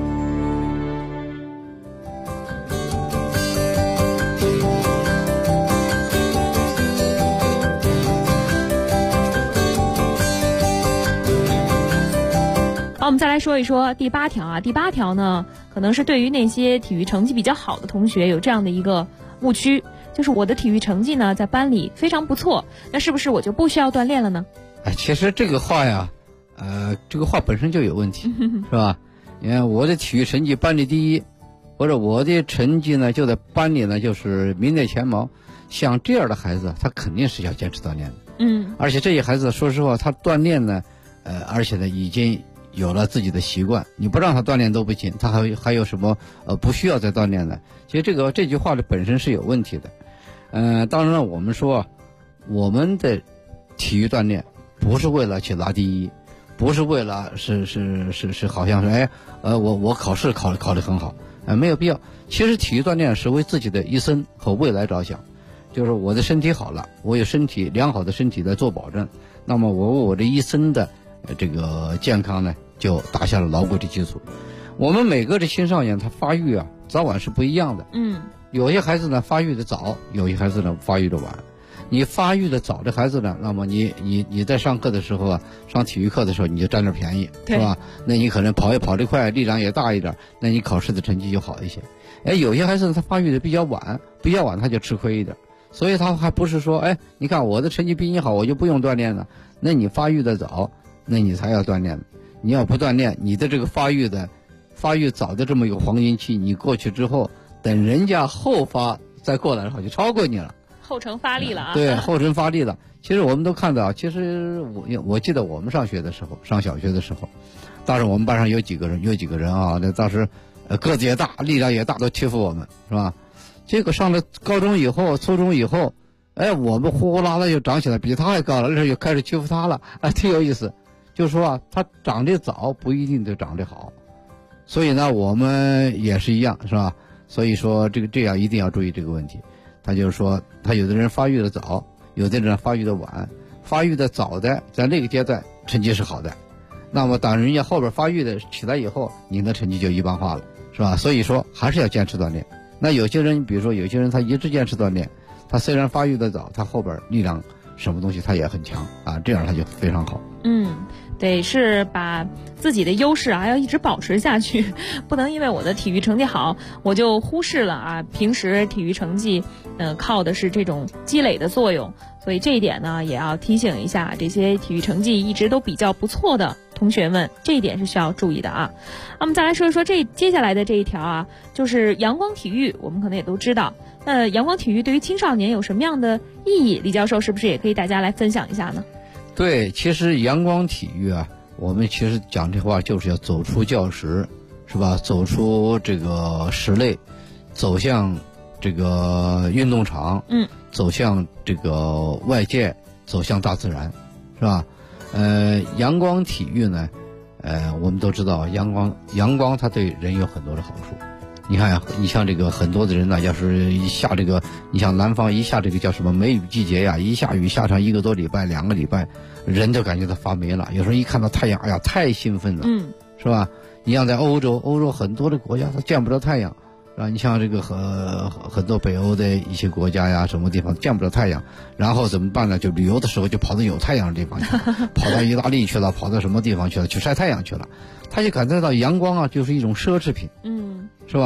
I: 好，我们再来说一说第8条啊。第8条呢，可能是对于那些体育成绩比较好的同学有这样的一个误区，就是我的体育成绩呢在班里非常不错，那是不是我就不需要锻炼了呢？
G: 其实这个话呀，这个话本身就有问题，是吧？你看我的体育成绩班里第一，或者我的成绩呢就在班里呢就是名列前茅，像这样的孩子，他肯定是要坚持锻炼的。而且这些孩子，说实话，他锻炼呢，而且呢已经有了自己的习惯，你不让他锻炼都不行，他还有什么不需要再锻炼的？其实这句话的本身是有问题的。当然了，我们说我们的体育锻炼不是为了去拿第一，不是为了是好像是我考试考得很好，没有必要。其实体育锻炼是为自己的一生和未来着想，就是我的身体好了，我有良好的身体来做保证，那么我为我的一生的这个健康呢就打下了牢固的基础。我们每个的青少年他发育啊早晚是不一样的，有些孩子呢发育的早，有些孩子呢发育的晚。你发育的早的孩子呢，那么你在上课的时候啊，上体育课的时候你就占点便宜，是吧？那你可能跑得快，力量也大一点，那你考试的成绩就好一些。有些孩子呢他发育的比较晚他就吃亏一点，所以他还不是说你看我的成绩比你好，我就不用锻炼了。那你发育的早，那你才要锻炼。你要不锻炼，你的这个发育早的这么一个黄金期，你过去之后，等人家后发再过来的话，就超过你了，
I: 后程发力了啊。
G: 对，后程发力了。其实我们都看到，其实我记得我们上小学的时候，当时我们班上有几个人啊，那当时个子也大，力量也大，都欺负我们，是吧？结果上了高中以后，初中以后，我们呼呼啦啦就长起来，比他还高了，那时候就开始欺负他了，挺有意思。就是说啊，他长得早不一定就长得好，所以呢，我们也是一样，是吧？所以说这样一定要注意这个问题。他就是说，他有的人发育的早，有的人发育的晚。发育的早的，在那个阶段成绩是好的，那么当人家后边发育的起来以后，你的成绩就一般化了，是吧？所以说还是要坚持锻炼。那有些人，比如说有些人他一直坚持锻炼，他虽然发育的早，他后边力量什么东西他也很强啊，这样他就非常好。
I: 得是把自己的优势啊要一直保持下去，不能因为我的体育成绩好，我就忽视了啊平时体育成绩靠的是这种积累的作用。所以这一点呢也要提醒一下这些体育成绩一直都比较不错的同学们，这一点是需要注意的啊。那么再来说一说接下来的这一条啊，就是阳光体育，我们可能也都知道，那阳光体育对于青少年有什么样的意义？李教授是不是也可以大家来分享一下呢？
G: 对，其实阳光体育啊，我们其实讲这话就是要走出教室，是吧？走出这个室内，走向这个运动场，走向这个外界，走向大自然，是吧？阳光体育呢，我们都知道阳光它对人有很多的好处。你看呀，你像这个很多的人呢，要是一下这个，你像南方一下这个叫什么梅雨季节呀，一下雨下上1个多礼拜、2个礼拜，人就感觉他发霉了。有时候一看到太阳，哎呀，太兴奋了，是吧？你像在欧洲很多的国家，他见不着太阳，啊，你像这个很多北欧的一些国家呀，什么地方见不着太阳，然后怎么办呢？就旅游的时候就跑到有太阳的地方去，跑到意大利去了，跑到什么地方去了，去晒太阳去了。他就感觉到阳光啊，就是一种奢侈品，是吧？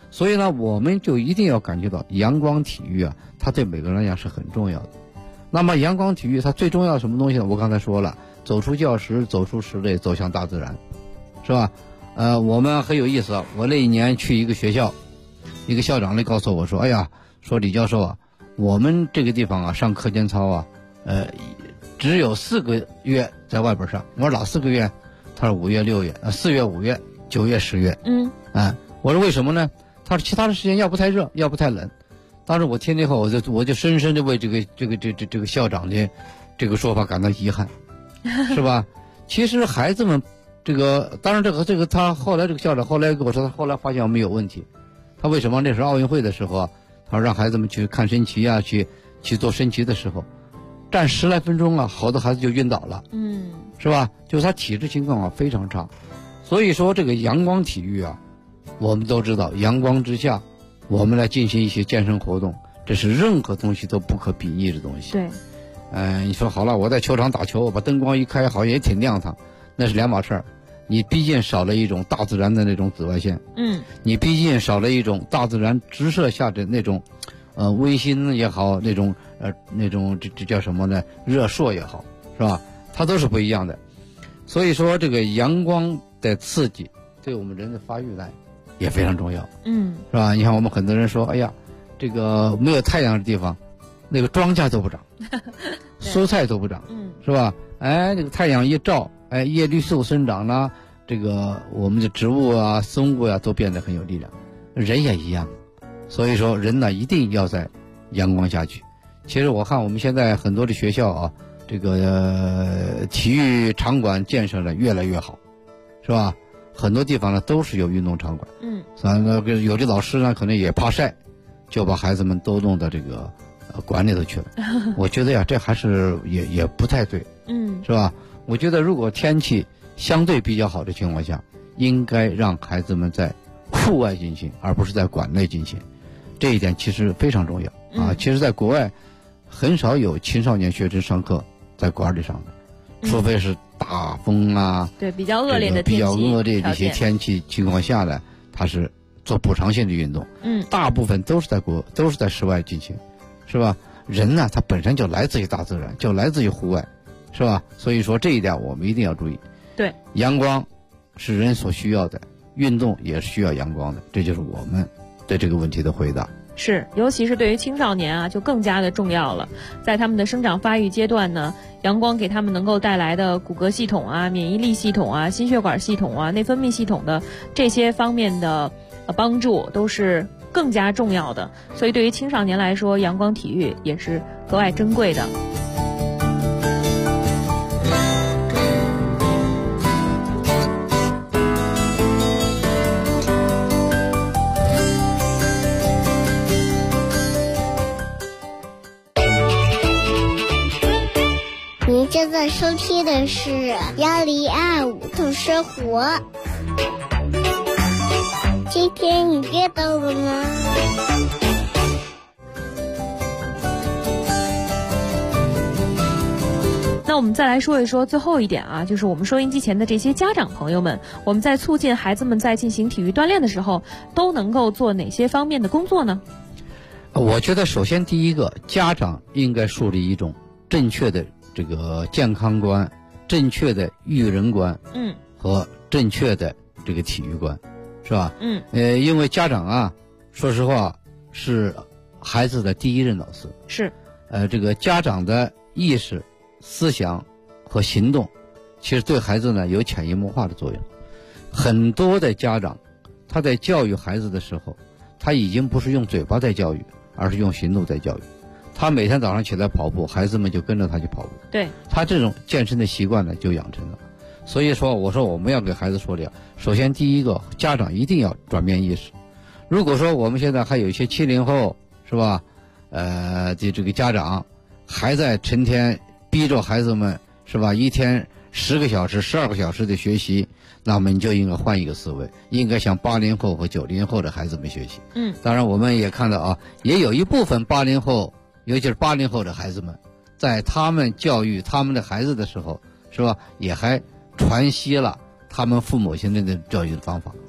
G: 所以呢，我们就一定要感觉到阳光体育啊，它对每个人来讲是很重要的。那么阳光体育它最重要的什么东西呢？我刚才说了，走出教室，走出室内，走向大自然，是吧？我们很有意思啊。我那一年去一个学校，一个校长来告诉我说：“哎呀，说李教授啊，我们这个地方啊，上课间操啊，只有4个月在外边上。”我说哪4个月？他说5月、6月，4月、5月、9月、10月。我说为什么呢？他说其他的时间要不太热，要不太冷。当时我听了以后，我就深深的为这个校长的这个说法感到遗憾，是吧？其实孩子们当然这个他后来这个校长后来跟我说，他后来发现我们有问题。他为什么那时候奥运会的时候啊，他说让孩子们去看升旗啊，去做升旗的时候，站10来分钟啊，好多孩子就晕倒了，是吧？就是他体质情况啊非常差。所以说这个阳光体育啊，我们都知道，阳光之下，我们来进行一些健身活动，这是任何东西都不可比拟的东西。
I: 对，
G: 你说好了，我在球场打球，我把灯光一开，好像也挺亮堂，那是2码事儿。你毕竟少了一种大自然的那种紫外线，你毕竟少了一种大自然直射下的那种，微星也好，那种这叫什么呢？热烁也好，是吧？它都是不一样的。所以说，这个阳光的刺激对我们人的发育呢也非常重要，是吧？你看我们很多人说，哎呀，这个没有太阳的地方，那个庄稼都不长，蔬菜都不长，是吧？这个太阳一照，叶绿素生长啦，这个我们的植物啊、生物啊都变得很有力量，人也一样。所以说，人呢一定要在阳光下去。其实我看我们现在很多的学校啊，这个体育场馆建设的越来越好，是吧？很多地方呢都是有运动场馆，有的老师呢可能也怕晒，就把孩子们都弄到这个馆里头去了。我觉得呀，这还是也不太对，是吧？我觉得如果天气相对比较好的情况下，应该让孩子们在户外进行，而不是在馆内进行。这一点其实非常重要啊！其实在国外很少有青少年学生上课在馆里上的，除非是大风啊，
I: 对，比较恶劣的天气，
G: 比较恶劣的一些天气情况下呢，它是做补偿性的运动。大部分都是在室外进行，是吧？人呢，他本身就来自于大自然，就来自于户外，是吧？所以说这一点我们一定要注意。
I: 对，
G: 阳光是人所需要的，运动也是需要阳光的，这就是我们对这个问题的回答。
I: 是，尤其是对于青少年啊，就更加的重要了。在他们的生长发育阶段呢，阳光给他们能够带来的骨骼系统啊、免疫力系统啊、心血管系统啊、内分泌系统的这些方面的帮助都是更加重要的。所以对于青少年来说，阳光体育也是格外珍贵的。
J: 您正在收听的是1025动生活。今天你阅到了吗？
I: 那我们再来说一说最后一点啊，就是我们收音机前的这些家长朋友们，我们在促进孩子们在进行体育锻炼的时候，都能够做哪些方面的工作呢？
G: 我觉得首先第一个，家长应该树立一种正确的这个健康观、正确的育人观，和正确的这个体育观，是吧？因为家长啊，说实话是孩子的第一任老师，
I: 是，
G: 这个家长的意识、思想和行动，其实对孩子呢有潜移默化的作用。很多的家长，他在教育孩子的时候，他已经不是用嘴巴在教育，而是用行动在教育。他每天早上起来跑步，孩子们就跟着他去跑步。
I: 对，
G: 他这种健身的习惯呢就养成了。所以说，我说我们要给孩子说的，首先第一个，家长一定要转变意识。如果说我们现在还有一些70后，是吧？这个家长还在成天逼着孩子们，是吧？一天10个小时、12个小时的学习，那么你就应该换一个思维，应该向80后和90后的孩子们学习。当然我们也看到啊，也有一部分80后。尤其是80后的孩子们，在他们教育他们的孩子的时候，是吧，也还传习了他们父母亲的教育的方法。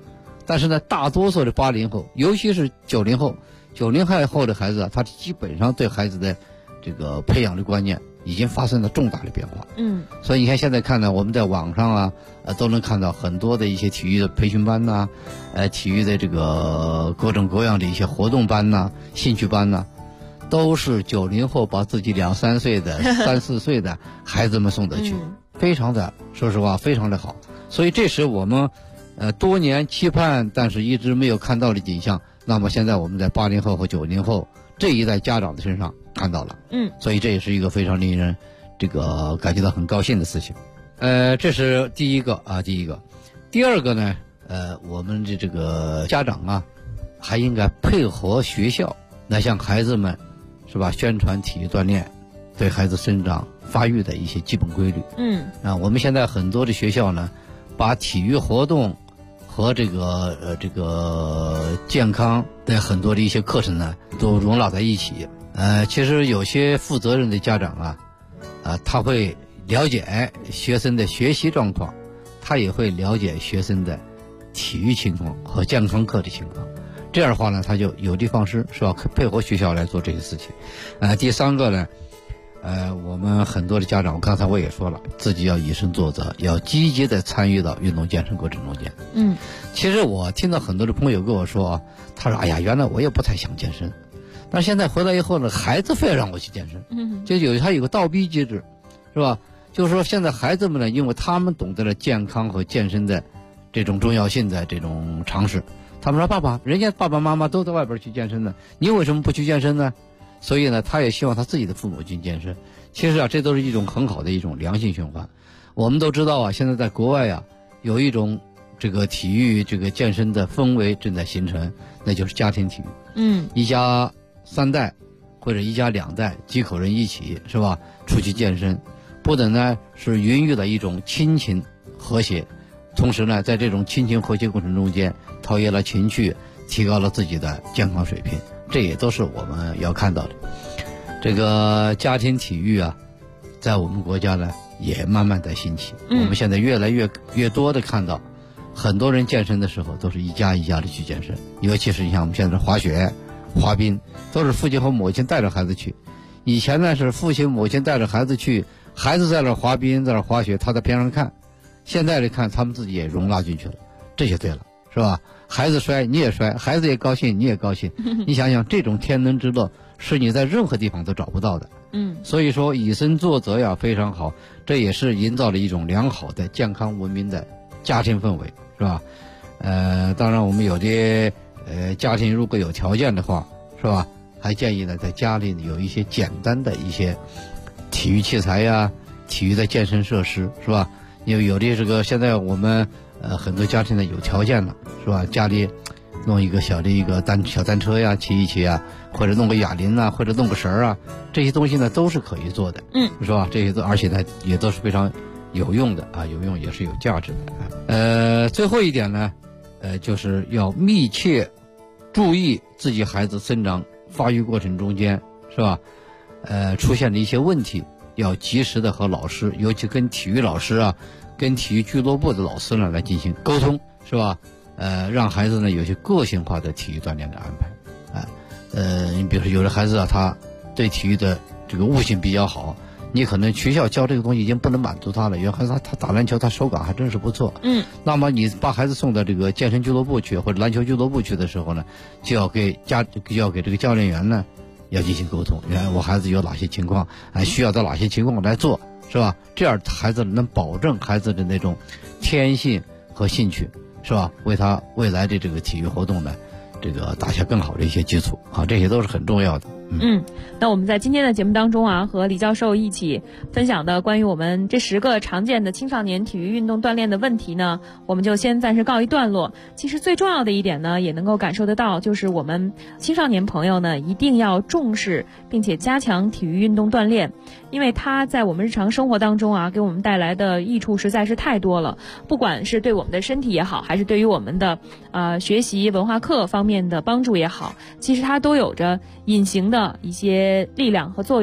G: 但是呢，大多数的80后，尤其是90后，90后的孩子啊，他基本上对孩子的这个培养的观念已经发生了重大的变化。所以你看现在看呢，我们在网上啊，都能看到很多的一些体育的培训班呐，体育的这个各种各样的一些活动班呐、兴趣班呐，都是90后把自己2、3岁的、3、4岁的孩子们送得去，非常的，说实话，非常的好。所以这是我们多年期盼，但是一直没有看到的景象。那么现在我们在80后和90后这一代家长的身上看到了，所以这也是一个非常令人这个感觉到很高兴的事情。这是第一个。第二个呢，我们的这个家长啊，还应该配合学校来向孩子们，是吧？宣传体育锻炼对孩子生长发育的一些基本规律。我们现在很多的学校呢，把体育活动和这个健康的很多的一些课程呢，都容纳在一起。其实有些负责任的家长啊，他会了解学生的学习状况，他也会了解学生的体育情况和健康课的情况。这样的话呢，他就有的放矢，是吧？配合学校来做这些事情。第三个呢，我们很多的家长，刚才我也说了，自己要以身作则，要积极的参与到运动健身过程中间。其实我听到很多的朋友跟我说啊，他说：“哎呀，原来我也不太想健身，但是现在回来以后呢，孩子非要让我去健身。”就他有个倒逼机制，是吧？就是说现在孩子们呢，因为他们懂得了健康和健身的这种重要性的这种常识，他们说：“爸爸，人家爸爸妈妈都在外边去健身呢，你为什么不去健身呢？”所以呢，他也希望他自己的父母去健身。其实啊，这都是一种很好的一种良性循环。我们都知道啊，现在在国外啊，有一种这个体育这个健身的氛围正在形成，那就是家庭体育。一家3代或者一家2代几口人一起，是吧？出去健身，不但呢是孕育了一种亲情和谐，同时呢，在这种亲情和谐过程中间，陶冶了情趣，提高了自己的健康水平。这也都是我们要看到的。这个家庭体育啊，在我们国家呢也慢慢在兴起。我们现在越来越多的看到，很多人健身的时候都是一家一家的去健身，尤其是你像我们现在滑雪、滑冰，都是父亲和母亲带着孩子去。以前呢是父亲母亲带着孩子去，孩子在那滑冰，在那滑雪，他在边上看。现在来看，他们自己也容纳进去了，这就对了，是吧？孩子摔你也摔，孩子也高兴你也高兴。你想想，这种天伦之乐是你在任何地方都找不到的。所以说以身作则呀，非常好，这也是营造了一种良好的健康文明的家庭氛围，是吧？当然我们有的家庭如果有条件的话，是吧？还建议呢，在家里有一些简单的一些体育器材呀、体育的健身设施，是吧？因为有的这个现在我们很多家庭呢有条件了，是吧？家里弄一个小的一个小单车呀，骑一骑啊，或者弄个哑铃啊，或者弄个绳啊，这些东西呢都是可以做的，是吧？这些都而且呢也都是非常有用的啊，有用也是有价值的。最后一点呢，就是要密切注意自己孩子生长发育过程中间，是吧？出现的一些问题，要及时的和老师，尤其跟体育老师啊，跟体育俱乐部的老师呢来进行沟通，是吧？让孩子呢有些个性化的体育锻炼的安排。你比如说有的孩子啊，他对体育的这个悟性比较好，你可能学校教这个东西已经不能满足他了。有的孩子他打篮球，他手感还真是不错。那么你把孩子送到这个健身俱乐部去或者篮球俱乐部去的时候呢，就要给这个教练员呢要进行沟通。我孩子有哪些情况，需要到哪些情况来做，是吧？这样孩子能保证孩子的那种天性和兴趣，是吧？为他未来的这个体育活动呢，这个打下更好的一些基础啊，这些都是很重要的。
I: 那我们在今天的节目当中啊，和李教授一起分享的关于我们这10个常见的青少年体育运动锻炼的问题呢，我们就先暂时告一段落。其实最重要的一点呢，也能够感受得到，就是我们青少年朋友呢，一定要重视并且加强体育运动锻炼，因为它在我们日常生活当中啊，给我们带来的益处实在是太多了。不管是对我们的身体也好，还是对于我们的学习文化课方面的帮助也好，其实它都有着隐形的一些力量和作用。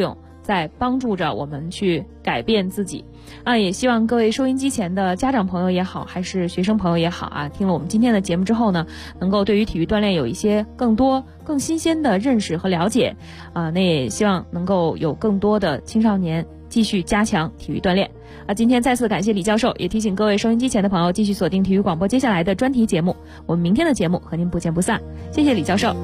I: 在帮助着我们去改变自己也希望各位收音机前的家长朋友也好，还是学生朋友也好听了我们今天的节目之后呢，能够对于体育锻炼有一些更多更新鲜的认识和了解那也希望能够有更多的青少年继续加强体育锻炼今天再次感谢李教授，也提醒各位收音机前的朋友继续锁定体育广播接下来的专题节目，我们明天的节目和您不见不散。谢谢李教授。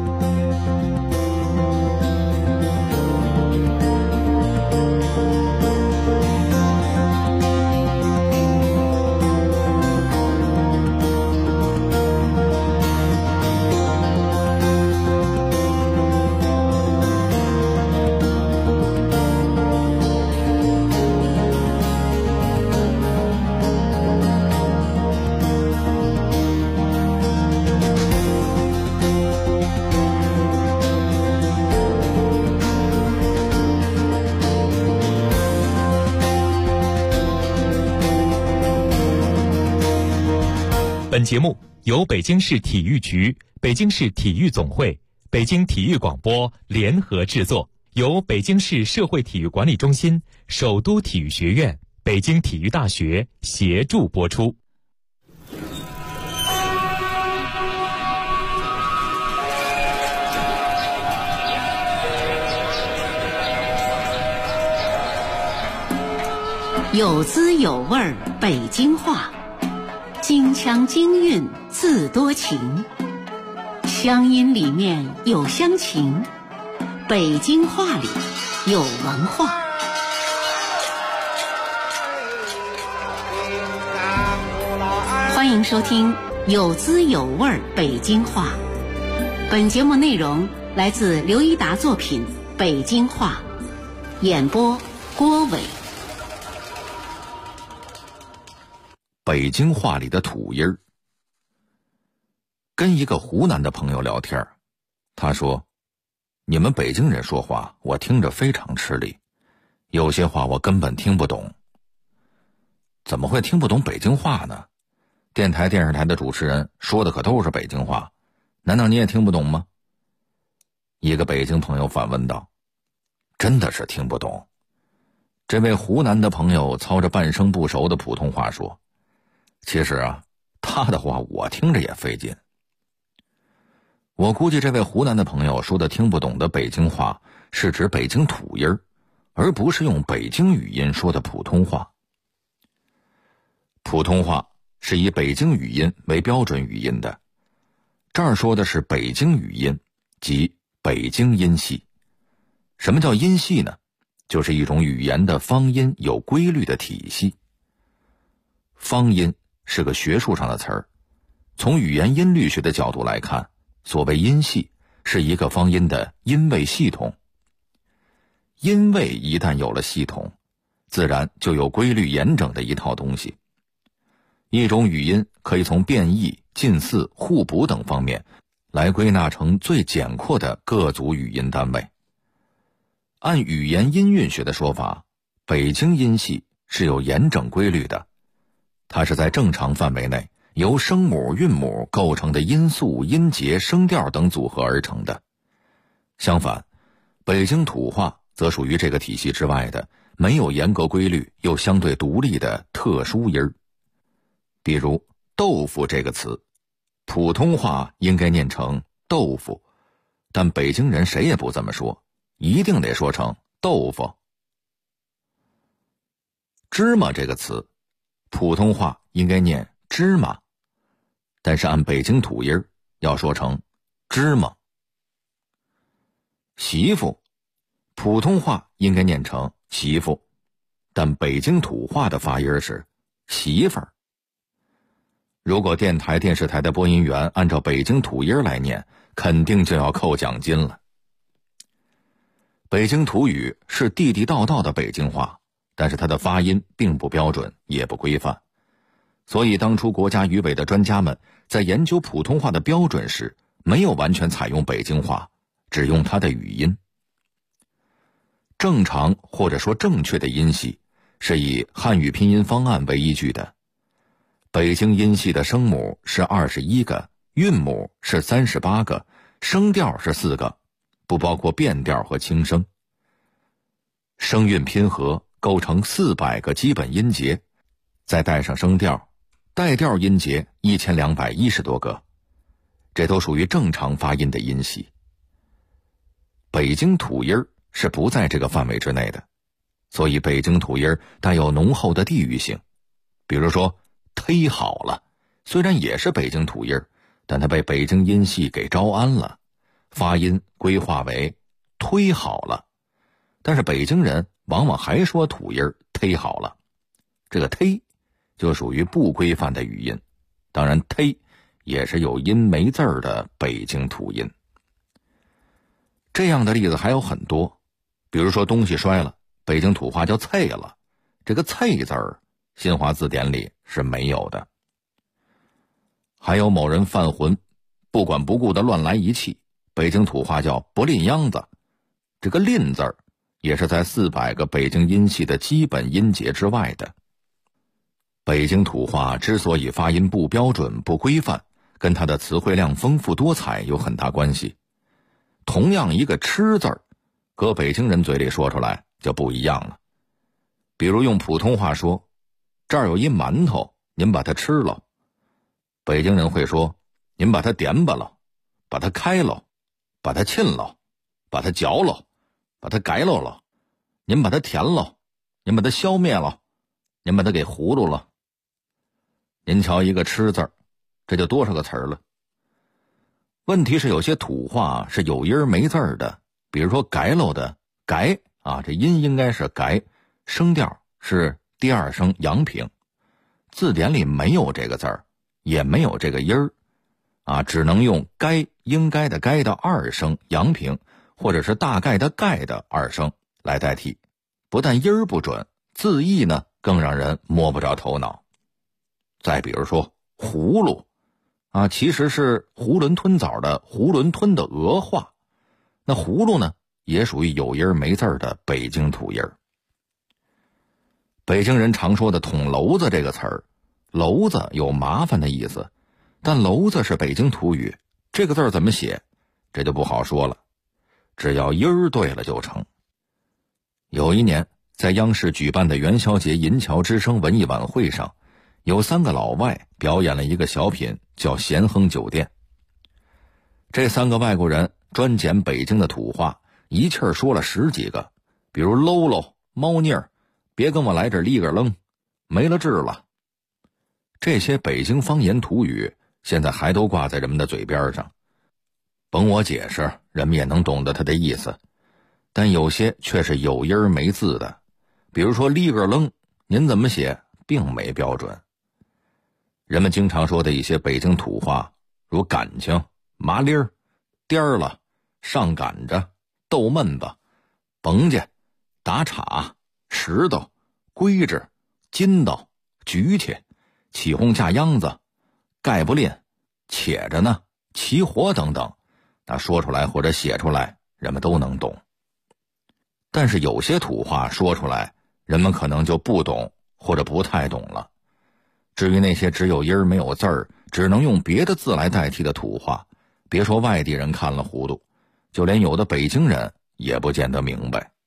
H: 本节目由北京市体育局、北京市体育总会、北京体育广播联合制作，由北京市社会体育管理中心、首都体育学院、北京体育大学协助播出。
A: 有滋有味儿北京话，京腔京韵自多情，乡音里面有乡情，北京话里有文化。欢迎收听有滋有味儿北京话。本节目内容来自刘一达作品《北京话》，演播郭伟。
K: 北京话里的土音儿。跟一个湖南的朋友聊天，他说：“你们北京人说话，我听着非常吃力，有些话我根本听不懂。”怎么会听不懂北京话呢？电台、电视台的主持人说的可都是北京话，难道你也听不懂吗？一个北京朋友反问道：“真的是听不懂。”这位湖南的朋友操着半生不熟的普通话说：“其实他的话我听着也费劲。”我估计这位湖南的朋友说的听不懂的北京话是指北京土音儿，而不是用北京语音说的普通话。普通话是以北京语音为标准语音的，这儿说的是北京语音，即北京音系。什么叫音系呢？就是一种语言的方音有规律的体系。方音是个学术上的词儿，从语言音律学的角度来看，所谓音系是一个方音的音位系统。音位一旦有了系统，自然就有规律严整的一套东西。一种语音可以从变异、近似、互补等方面来归纳成最简括的各组语音单位。按语言音韵学的说法，北京音系是有严整规律的，它是在正常范围内由声母、韵母构成的音素、音节、声调等组合而成的。相反，北京土话则属于这个体系之外的没有严格规律又相对独立的特殊音儿。比如豆腐这个词，普通话应该念成豆腐，但北京人谁也不这么说，一定得说成豆腐。芝麻这个词，普通话应该念芝麻，但是按北京土音要说成芝麻。媳妇，普通话应该念成媳妇，但北京土话的发音是媳妇儿。如果电台、电视台的播音员按照北京土音来念，肯定就要扣奖金了。北京土语是地地道道的北京话，但是它的发音并不标准，也不规范。所以当初国家语委的专家们在研究普通话的标准时，没有完全采用北京话，只用它的语音。正常或者说正确的音系是以汉语拼音方案为依据的。北京音系的声母是21个，韵母是38个，声调是4个，不包括变调和轻声。 声韵拼合构成400个基本音节，再带上声调，带调音节1210多个，这都属于正常发音的音系。北京土音是不在这个范围之内的，所以北京土音带有浓厚的地域性。比如说忒好了，虽然也是北京土音，但它被北京音系给招安了，发音规划为忒好了，但是北京人往往还说土音忒好了，这个忒就属于不规范的语音。当然忒也是有音没字儿的北京土音。这样的例子还有很多，比如说东西摔了，北京土话叫啐了，这个啐字儿新华字典里是没有的。还有某人犯浑，不管不顾的乱来一气，北京土话叫不吝秧子，这个吝字儿也是在400个北京音系的基本音节之外的。北京土话之所以发音不标准不规范，跟它的词汇量丰富多彩有很大关系。同样一个吃字儿，搁北京人嘴里说出来就不一样了。比如用普通话说，这儿有一馒头，您把它吃了，北京人会说，您把它点吧了，把它开了，把它沁了，把它嚼了，把它改了，您把它填了，您把它消灭了，您把它给糊涂了。您瞧一个吃字儿，这就多少个词儿了。问题是有些土话是有音没字儿的，比如说改喽的改啊，这音应该是改，声调是第二声阳平，字典里没有这个字儿，也没有这个音儿啊，只能用该应该的该的二声阳平，或者是大概的概的二声来代替。不但音儿不准，字义呢更让人摸不着头脑。再比如说葫芦啊，其实是囫囵吞枣的囫囵吞的俄话，那葫芦呢也属于有音没字的北京土音。北京人常说的捅娄子这个词儿，娄子有麻烦的意思，但娄子是北京土语，这个字儿怎么写这就不好说了，只要音儿对了就成。有一年在央视举办的元宵节银桥之声文艺晚会上，有3个老外表演了一个小品叫咸亨酒店。这3个外国人专捡北京的土话，一气儿说了10几个，比如喽喽、猫腻儿、别跟我来这立个愣、没了治了。这些北京方言土语现在还都挂在人们的嘴边上，甭我解释，人们也能懂得它的意思，但有些却是有音没字的，比如说立个愣，您怎么写并没标准。人们经常说的一些北京土话，如感情、麻利儿、颠儿了、上赶着、逗闷子、甭家、打岔、石头、规制、筋道、举起、起哄架秧子、盖不吝、且着呢、起火等等，那说出来或者写出来人们都能懂。但是有些土话说出来人们可能就不懂或者不太懂了。至于那些只有音儿没有字儿，只能用别的字来代替的土话，别说外地人看了糊涂，就连有的北京人也不见得明白。